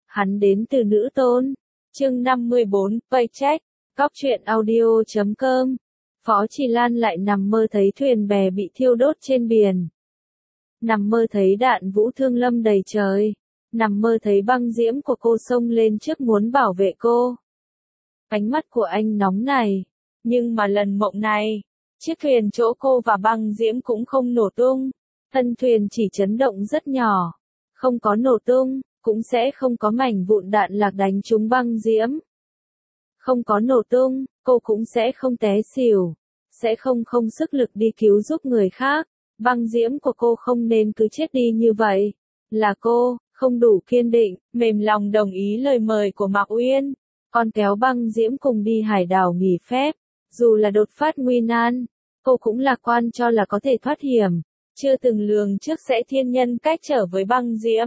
Hắn đến từ nữ tôn. Chương 54, Paycheck, Cóc truyện audio.com. Phó Trì Lan lại nằm mơ thấy thuyền bè bị thiêu đốt trên biển. Nằm mơ thấy đạn vũ thương lâm đầy trời. Nằm mơ thấy băng diễm của cô xông lên trước muốn bảo vệ cô. Ánh mắt của anh nóng này. Nhưng mà lần mộng này, chiếc thuyền chỗ cô và băng diễm cũng không nổ tung. Thân thuyền chỉ chấn động rất nhỏ. Không có nổ tung, cũng sẽ không có mảnh vụn đạn lạc đánh trúng băng diễm. Không có nổ tung, cô cũng sẽ không té xỉu. Sẽ không sức lực đi cứu giúp người khác. Băng diễm của cô không nên cứ chết đi như vậy. Là cô, không đủ kiên định, mềm lòng đồng ý lời mời của Mạc Uyên. Con kéo băng diễm cùng đi hải đảo nghỉ phép. Dù là đột phát nguy nan, cô cũng lạc quan cho là có thể thoát hiểm. Chưa từng lường trước sẽ thiên nhân cách trở với băng diễm.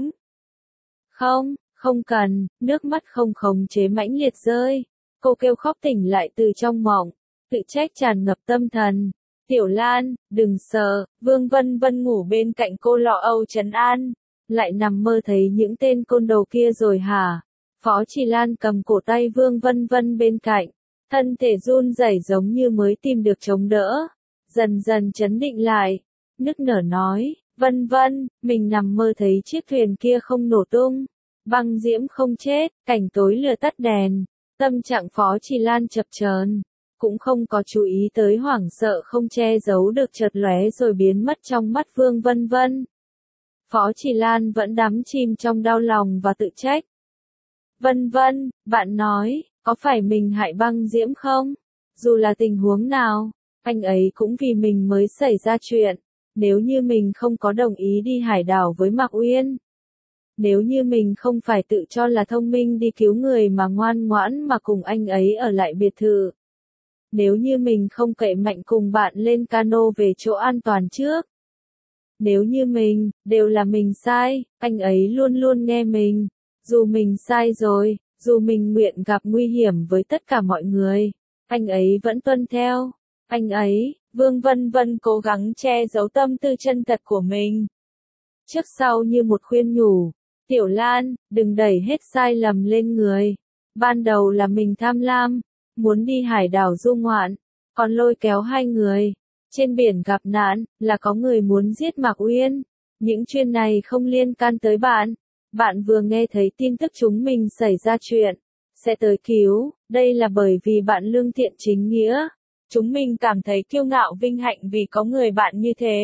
Không cần, nước mắt không khống chế mãnh liệt rơi. Cô kêu khóc tỉnh lại từ trong mộng, tự trách tràn ngập tâm thần. Tiểu Lan, đừng sợ, Vương Vân Vân ngủ bên cạnh cô lo âu trấn an. Lại nằm mơ thấy những tên côn đồ kia rồi hả? Phó Trì Lan cầm cổ tay Vương Vân Vân bên cạnh. Thân thể run rẩy giống như mới tìm được chống đỡ. Dần dần trấn định lại. Nức nở nói, Vân Vân, mình nằm mơ thấy chiếc thuyền kia không nổ tung. Băng diễm không chết, cảnh tối lửa tắt đèn. Tâm trạng Phó Trì Lan chập chờn, cũng không có chú ý tới hoảng sợ không che giấu được chợt lóe rồi biến mất trong mắt Vương Vân Vân. Phó Trì Lan vẫn đắm chìm trong đau lòng và tự trách. Vân Vân, bạn nói, có phải mình hại băng diễm không? Dù là tình huống nào, anh ấy cũng vì mình mới xảy ra chuyện. Nếu như mình không có đồng ý đi hải đảo với Mạc Uyên. Nếu như mình không phải tự cho là thông minh đi cứu người mà ngoan ngoãn mà cùng anh ấy ở lại biệt thự. Nếu như mình không cậy mạnh cùng bạn lên cano về chỗ an toàn trước. Nếu như mình, đều là mình sai, anh ấy luôn luôn nghe mình. Dù mình sai rồi, dù mình nguyện gặp nguy hiểm với tất cả mọi người, anh ấy vẫn tuân theo. Anh ấy, Vương Vân Vân cố gắng che giấu tâm tư chân thật của mình. Trước sau như một khuyên nhủ. Tiểu Lan, đừng đẩy hết sai lầm lên người. Ban đầu là mình tham lam, muốn đi hải đảo du ngoạn, còn lôi kéo hai người. Trên biển gặp nạn, là có người muốn giết Mạc Uyên. Những chuyện này không liên can tới bạn. Bạn vừa nghe thấy tin tức chúng mình xảy ra chuyện, sẽ tới cứu, đây là bởi vì bạn lương thiện chính nghĩa. Chúng mình cảm thấy kiêu ngạo vinh hạnh vì có người bạn như thế.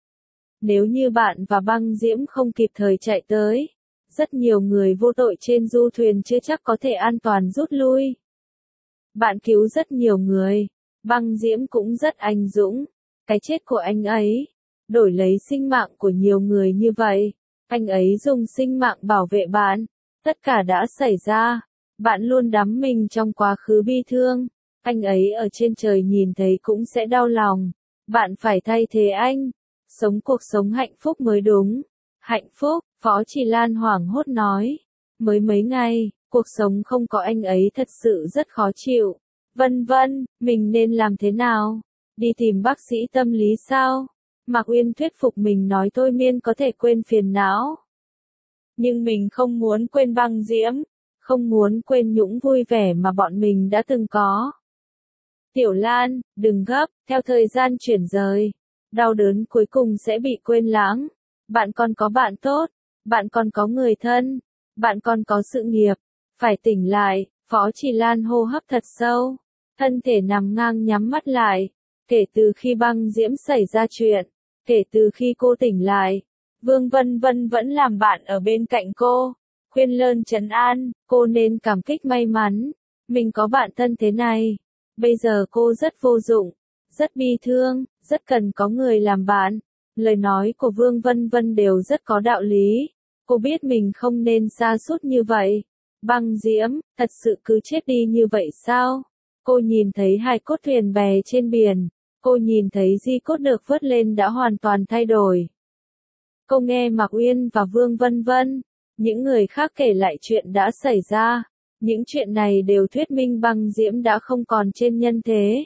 Nếu như bạn và băng diễm không kịp thời chạy tới, rất nhiều người vô tội trên du thuyền chưa chắc có thể an toàn rút lui. Bạn cứu rất nhiều người, băng diễm cũng rất anh dũng. Cái chết của anh ấy, đổi lấy sinh mạng của nhiều người như vậy. Anh ấy dùng sinh mạng bảo vệ bạn. Tất cả đã xảy ra. Bạn luôn đắm mình trong quá khứ bi thương. Anh ấy ở trên trời nhìn thấy cũng sẽ đau lòng. Bạn phải thay thế anh. Sống cuộc sống hạnh phúc mới đúng. Hạnh phúc, Phó Trì Lan hoảng hốt nói. Mới mấy ngày, cuộc sống không có anh ấy thật sự rất khó chịu. Vân Vân, mình nên làm thế nào? Đi tìm bác sĩ tâm lý sao? Mạc Uyên thuyết phục mình nói thôi miên có thể quên phiền não. Nhưng mình không muốn quên băng diễm. Không muốn quên những vui vẻ mà bọn mình đã từng có. Tiểu Lan, đừng gấp, theo thời gian chuyển rời. Đau đớn cuối cùng sẽ bị quên lãng. Bạn còn có bạn tốt. Bạn còn có người thân. Bạn còn có sự nghiệp. Phải tỉnh lại. Phó Trì Lan hô hấp thật sâu. Thân thể nằm ngang nhắm mắt lại. Kể từ khi băng diễm xảy ra chuyện. Kể từ khi cô tỉnh lại. Vương Vân Vân vẫn làm bạn ở bên cạnh cô. Khuyên lơn trấn an, cô nên cảm kích may mắn. Mình có bạn thân thế này. Bây giờ cô rất vô dụng. Rất bi thương, rất cần có người làm bạn. Lời nói của Vương Vân Vân đều rất có đạo lý. Cô biết mình không nên sa sút như vậy. Băng diễm, thật sự cứ chết đi như vậy sao? Cô nhìn thấy hai cốt thuyền bè trên biển. Cô nhìn thấy di cốt được vớt lên đã hoàn toàn thay đổi. Cô nghe Mạc Uyên và Vương Vân Vân, những người khác kể lại chuyện đã xảy ra. Những chuyện này đều thuyết minh băng diễm đã không còn trên nhân thế.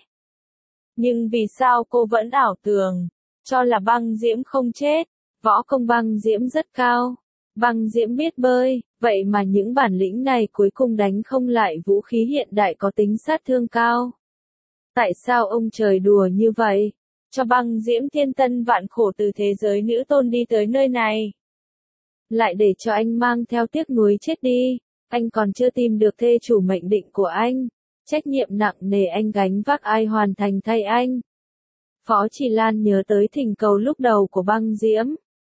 Nhưng vì sao cô vẫn ảo tưởng, cho là băng diễm không chết? Võ công băng diễm rất cao. Băng diễm biết bơi, Vậy mà những bản lĩnh này cuối cùng đánh không lại vũ khí hiện đại có tính sát thương cao. Tại sao ông trời đùa như vậy? Cho Băng Diễm thiên tân vạn khổ từ thế giới nữ tôn đi tới nơi này. Lại để cho anh mang theo tiếc nuối chết đi. Anh còn chưa tìm được thê chủ mệnh định của anh. Trách nhiệm nặng nề anh gánh vác ai hoàn thành thay anh. Phó Chỉ Lan nhớ tới thỉnh cầu lúc đầu của Băng Diễm.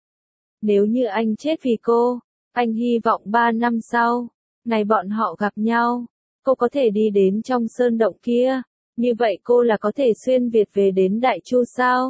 Nếu như anh chết vì cô, anh hy vọng 3 năm sau, này bọn họ gặp nhau, cô có thể đi đến trong sơn động kia. Như vậy cô là có thể xuyên Việt về đến Đại Chu sao?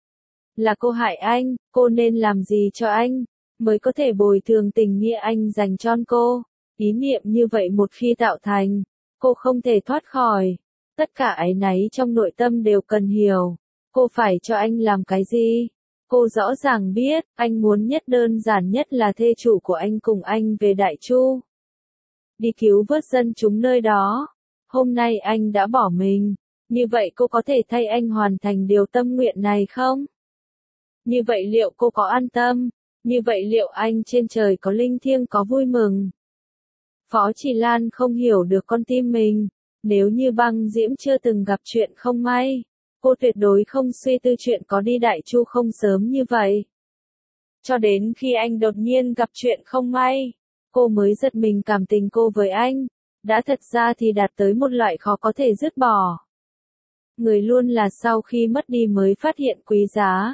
Là cô hại anh, cô nên làm gì cho anh, mới có thể bồi thường tình nghĩa anh dành cho cô. Ý niệm như vậy một khi tạo thành, cô không thể thoát khỏi. Tất cả áy náy trong nội tâm đều cần hiểu. Cô phải cho anh làm cái gì? Cô rõ ràng biết, anh muốn nhất đơn giản nhất là thê chủ của anh cùng anh về Đại Chu. Đi cứu vớt dân chúng nơi đó. Hôm nay anh đã bỏ mình. Như vậy cô có thể thay anh hoàn thành điều tâm nguyện này không? Như vậy liệu cô có an tâm? Như vậy liệu anh trên trời có linh thiêng có vui mừng? Phó Chỉ Lan không hiểu được con tim mình. Nếu như Băng Diễm chưa từng gặp chuyện không may, cô tuyệt đối không suy tư chuyện có đi Đại Chu không sớm như vậy. Cho đến khi anh đột nhiên gặp chuyện không may, cô mới giật mình cảm tình cô với anh. Đã thật ra thì đạt tới một loại khó có thể dứt bỏ. Người luôn là sau khi mất đi mới phát hiện quý giá.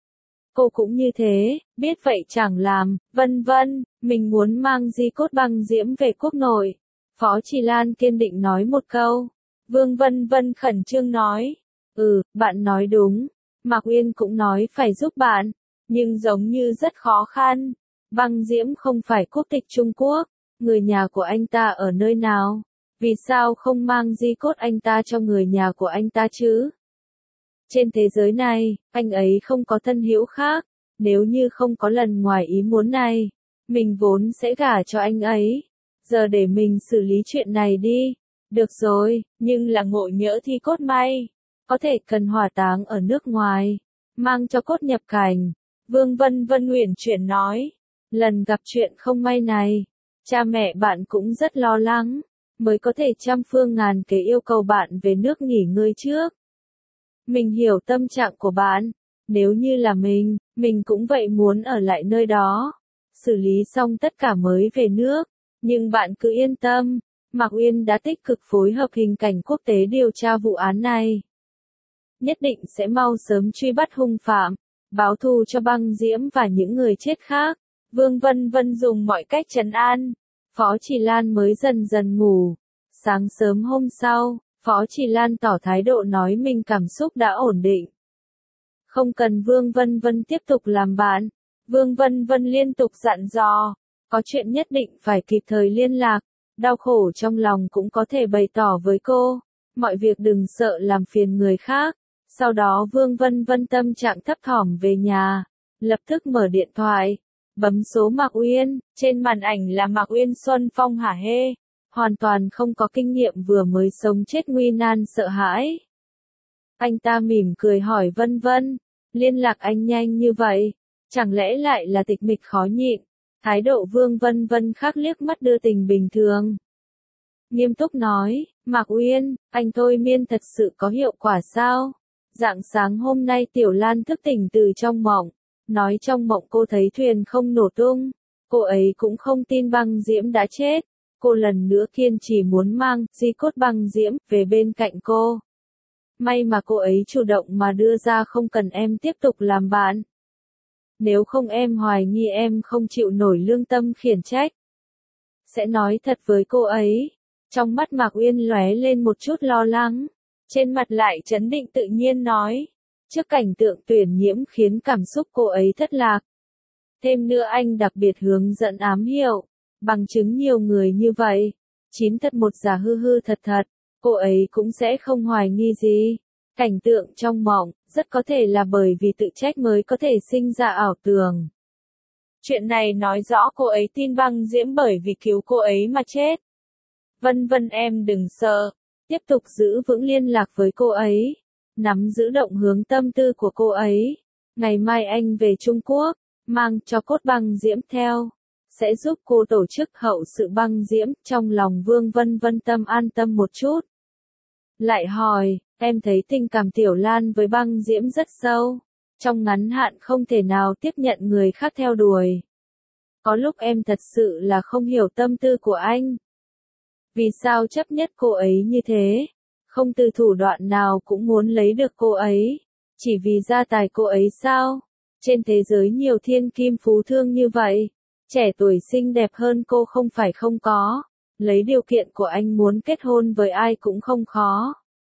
Cô cũng như thế, biết vậy chẳng làm, vân vân, mình muốn mang di cốt Băng Diễm về quốc nội. Phó Chỉ Lan kiên định nói một câu. Vương Vân Vân khẩn trương nói. Bạn nói đúng. Mạc Uyên cũng nói phải giúp bạn. Nhưng giống như rất khó khăn. Băng Diễm không phải quốc tịch Trung Quốc. Người nhà của anh ta ở nơi nào? Vì sao không mang di cốt anh ta cho người nhà của anh ta chứ? Trên thế giới này, anh ấy không có thân hữu khác. Nếu như không có lần ngoài ý muốn này, mình vốn sẽ gả cho anh ấy. Giờ để mình xử lý chuyện này đi. Được rồi, nhưng là ngộ nhỡ thi cốt may. Có thể cần hỏa táng ở nước ngoài. Mang cho cốt nhập cảnh. Vương Vân Vân uyển chuyển nói. Lần gặp chuyện không may này, cha mẹ bạn cũng rất lo lắng. Mới có thể trăm phương ngàn kế yêu cầu bạn về nước nghỉ ngơi trước. Mình hiểu tâm trạng của bạn. Nếu như là mình cũng vậy muốn ở lại nơi đó. Xử lý xong tất cả mới về nước. Nhưng bạn cứ yên tâm. Mạc Uyên đã tích cực phối hợp hình cảnh quốc tế điều tra vụ án này. Nhất định sẽ mau sớm truy bắt hung phạm. Báo thù cho Băng Diễm và những người chết khác. Vương Vân Vân dùng mọi cách trấn an. Phó Chỉ Lan mới dần dần ngủ. Sáng sớm hôm sau, Phó Chỉ Lan tỏ thái độ nói mình cảm xúc đã ổn định. Không cần Vương Vân Vân tiếp tục làm bạn. Vương Vân Vân liên tục dặn dò. Có chuyện nhất định phải kịp thời liên lạc. Đau khổ trong lòng cũng có thể bày tỏ với cô. Mọi việc đừng sợ làm phiền người khác. Sau đó Vương Vân Vân tâm trạng thấp thỏm về nhà. Lập tức mở điện thoại. Bấm số Mạc Uyên. Trên màn ảnh là Mạc Uyên Xuân Phong hả hê. Hoàn toàn không có kinh nghiệm vừa mới sống chết nguy nan sợ hãi. Anh ta mỉm cười hỏi Vân Vân. Liên lạc anh nhanh như vậy. Chẳng lẽ lại là tịch mịch khó nhịn. Thái độ Vương Vân Vân khác liếc mắt đưa tình bình thường. Nghiêm túc nói, Mạc Uyên, anh thôi miên thật sự có hiệu quả sao? Rạng sáng hôm nay Tiểu Lan thức tỉnh từ trong mộng. Nói trong mộng cô thấy thuyền không nổ tung. Cô ấy cũng không tin Băng Diễm đã chết. Cô lần nữa kiên trì muốn mang di cốt Băng Diễm về bên cạnh cô. May mà cô ấy chủ động mà đưa ra không cần em tiếp tục làm bạn. Nếu không em hoài nghi em không chịu nổi lương tâm khiển trách. Sẽ nói thật với cô ấy. Trong mắt Mạc Uyên lóe lên một chút lo lắng. Trên mặt lại trấn định tự nhiên nói. Trước cảnh tượng Tuyển Nhiễm khiến cảm xúc cô ấy thất lạc. Thêm nữa anh đặc biệt hướng dẫn ám hiệu. Bằng chứng nhiều người như vậy. 9 thật 1 giả hư hư thật thật. Cô ấy cũng sẽ không hoài nghi gì. Cảnh tượng trong mộng, rất có thể là bởi vì tự trách mới có thể sinh ra ảo tưởng. Chuyện này nói rõ cô ấy tin Băng Diễm bởi vì cứu cô ấy mà chết. Vân Vân em đừng sợ. Tiếp tục giữ vững liên lạc với cô ấy. Nắm giữ động hướng tâm tư của cô ấy. Ngày mai anh về Trung Quốc. Mang cho cốt Băng Diễm theo. sẽ giúp cô tổ chức hậu sự băng diễm, trong lòng Vương Vân Vân an tâm một chút. Lại hỏi, em thấy tình cảm Tiểu Lan với băng diễm rất sâu, trong ngắn hạn không thể nào tiếp nhận người khác theo đuổi. Có lúc em thật sự là không hiểu tâm tư của anh. Vì sao chấp nhất cô ấy như thế? Không từ thủ đoạn nào cũng muốn lấy được cô ấy. Chỉ vì gia tài cô ấy sao? Trên thế giới nhiều thiên kim phú thương như vậy. Trẻ tuổi xinh đẹp hơn cô không phải không có. Lấy điều kiện của anh muốn kết hôn với ai cũng không khó.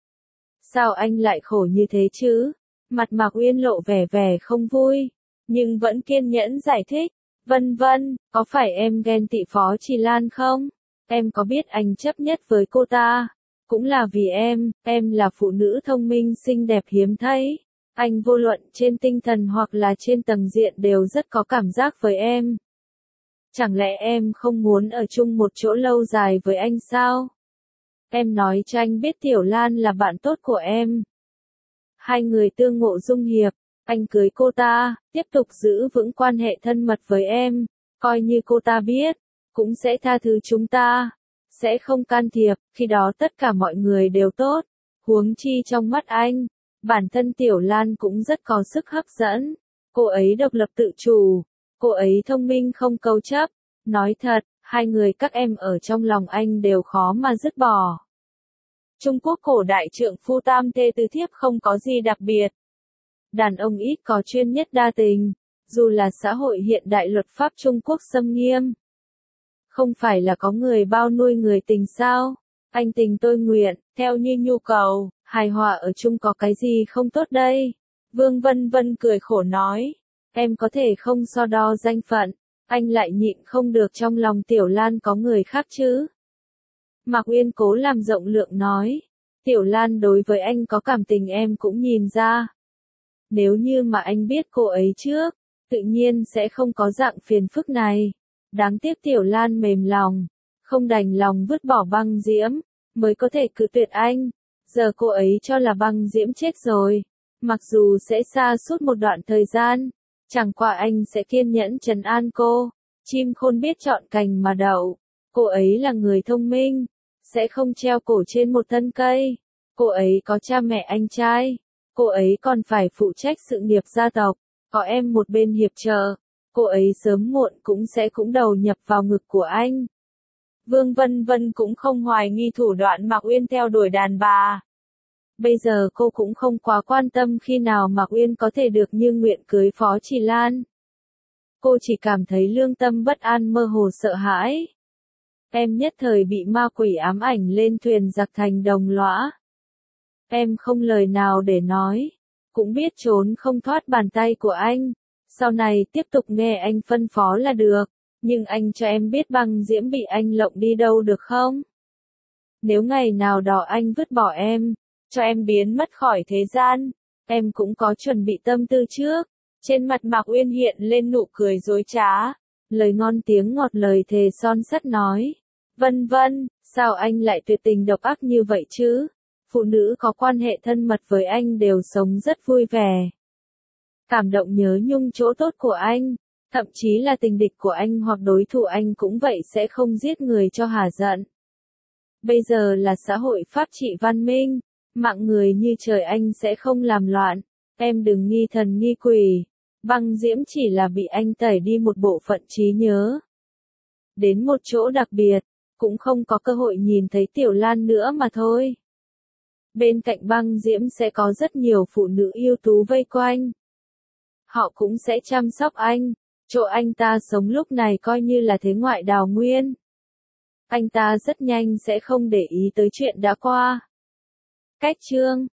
Sao anh lại khổ như thế chứ? Mặt Mạc Uyên lộ vẻ vẻ không vui. Nhưng vẫn kiên nhẫn giải thích. Vân Vân, có phải em ghen tị Phó Trì Lan không? Em có biết anh chấp nhất với cô ta? Cũng là vì em là phụ nữ thông minh xinh đẹp hiếm thấy. Anh vô luận trên tinh thần hoặc là trên tầng diện đều rất có cảm giác với em. Chẳng lẽ em không muốn ở chung một chỗ lâu dài với anh sao? Em nói cho anh biết Tiểu Lan là bạn tốt của em. Hai người tương ngộ dung hiệp, anh cưới cô ta, tiếp tục giữ vững quan hệ thân mật với em, coi như cô ta biết, cũng sẽ tha thứ chúng ta, sẽ không can thiệp, khi đó tất cả mọi người đều tốt, huống chi trong mắt anh, bản thân Tiểu Lan cũng rất có sức hấp dẫn, cô ấy độc lập tự chủ, cô ấy thông minh không câu chấp, nói thật, hai người các em ở trong lòng anh đều khó mà dứt bỏ. Trung Quốc cổ đại trượng phu tam thê tứ thiếp không có gì đặc biệt. Đàn ông ít có chuyên nhất đa tình, dù là xã hội hiện đại luật pháp Trung Quốc xâm nghiêm. Không phải là có người bao nuôi người tình sao? Anh tình tôi nguyện, theo như nhu cầu, hài hòa ở chung có cái gì không tốt đây? Vương Vân Vân cười khổ nói, em có thể không so đo danh phận, anh lại nhịn không được trong lòng Tiểu Lan có người khác chứ? Mạc Uyên cố làm rộng lượng nói, Tiểu Lan đối với anh có cảm tình em cũng nhìn ra. Nếu như mà anh biết cô ấy trước, tự nhiên sẽ không có dạng phiền phức này. Đáng tiếc Tiểu Lan mềm lòng, không đành lòng vứt bỏ băng diễm, mới có thể cự tuyệt anh. Giờ cô ấy cho là băng diễm chết rồi, mặc dù sẽ xa suốt một đoạn thời gian, chẳng qua anh sẽ kiên nhẫn trấn an cô. Chim khôn biết chọn cành mà đậu, cô ấy là người thông minh, sẽ không treo cổ trên một thân cây. Cô ấy có cha mẹ anh trai, cô ấy còn phải phụ trách sự nghiệp gia tộc, có em một bên hiệp trợ, cô ấy sớm muộn cũng đầu nhập vào ngực của anh. Vương Vân Vân cũng không hoài nghi thủ đoạn Mạc Uyên theo đuổi đàn bà. Bây giờ cô cũng không quá quan tâm khi nào Mạc Uyên có thể được như nguyện cưới Phó Trì Lan. Cô chỉ cảm thấy lương tâm bất an mơ hồ sợ hãi. Em nhất thời bị ma quỷ ám ảnh lên thuyền giặc thành đồng lõa. Em không lời nào để nói, cũng biết trốn không thoát bàn tay của anh. Sau này tiếp tục nghe anh phân phó là được, nhưng anh cho em biết băng diễm bị anh lộng đi đâu được không? Nếu ngày nào đó anh vứt bỏ em, cho em biến mất khỏi thế gian, em cũng có chuẩn bị tâm tư trước. Trên mặt Mạc Uyên hiện lên nụ cười dối trá, lời ngon tiếng ngọt lời thề son sắt nói. Vân Vân, sao anh lại tuyệt tình độc ác như vậy chứ? Phụ nữ có quan hệ thân mật với anh đều sống rất vui vẻ. Cảm động nhớ nhung chỗ tốt của anh, thậm chí là tình địch của anh hoặc đối thủ anh cũng vậy sẽ không giết người cho hả giận. Bây giờ là xã hội pháp trị văn minh, mạng người như trời anh sẽ không làm loạn, em đừng nghi thần nghi quỷ. Băng diễm chỉ là bị anh tẩy đi một bộ phận trí nhớ. Đến một chỗ đặc biệt, cũng không có cơ hội nhìn thấy Tiểu Lan nữa mà thôi. Bên cạnh băng diễm sẽ có rất nhiều phụ nữ yêu tú vây quanh. Họ cũng sẽ chăm sóc anh, chỗ anh ta sống lúc này coi như là thế ngoại đào nguyên. Anh ta rất nhanh sẽ không để ý tới chuyện đã qua. Cách chương